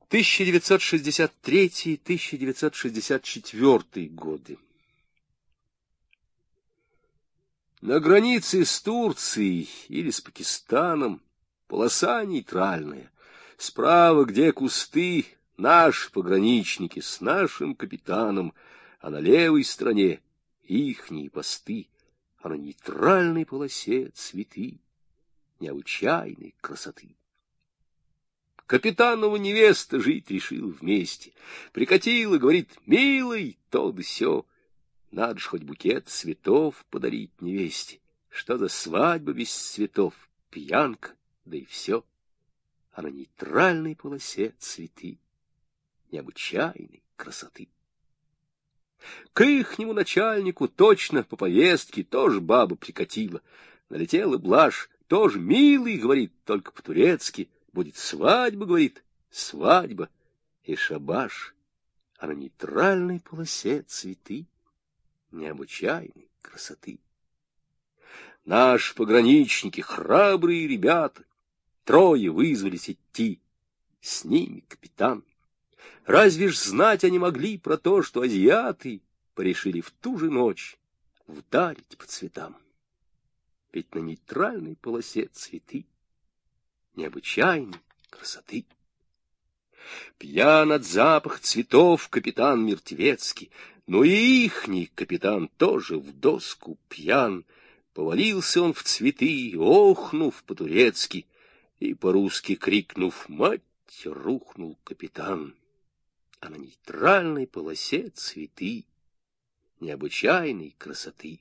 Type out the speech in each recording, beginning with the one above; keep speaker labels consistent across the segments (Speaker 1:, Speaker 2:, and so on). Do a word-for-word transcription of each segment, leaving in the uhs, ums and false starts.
Speaker 1: тысяча девятьсот шестьдесят третий — тысяча девятьсот шестьдесят четвёртый годы. На границе с Турцией или с Пакистаном полоса нейтральная. Справа, где кусты, наши пограничники с нашим капитаном, а на левой стороне ихние посты, а на нейтральной полосе цветы необычайной красоты. Капитанова невеста жить решила вместе. Прикатила, говорит, милый, то да сё. Надо ж хоть букет цветов подарить невесте. Что за свадьба без цветов? Пьянка, да и все. А на нейтральной полосе цветы необычайной красоты. К ихнему начальнику точно по повестке тоже баба прикатила. Налетела блажь, тоже милый, говорит, только по-турецки. Будет свадьба, говорит, свадьба и шабаш, а на нейтральной полосе цветы необычайной красоты. Наши пограничники, храбрые ребята, трое вызвались идти, с ними капитан. Разве ж знать они могли про то, что азиаты порешили в ту же ночь вдарить по цветам? Ведь на нейтральной полосе цветы необычайной красоты. Пьян от запаха цветов капитан Мертвецкий, но и ихний капитан тоже в доску пьян. Повалился он в цветы, охнув по-турецки, и по-русски крикнув «Мать!» рухнул капитан. А на нейтральной полосе цветы необычайной красоты.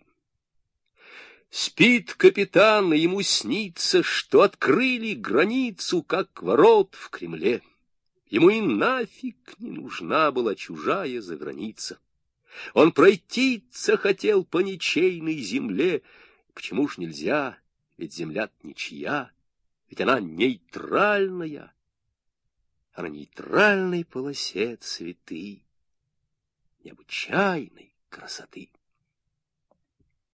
Speaker 1: Спит капитан, и ему снится, что открыли границу, как ворот в Кремле. Ему и нафиг не нужна была чужая заграница. Он пройтиться хотел по ничейной земле. Почему ж нельзя? Ведь земля ничья, ведь она нейтральная. А на нейтральной полосе цветы необычайной красоты.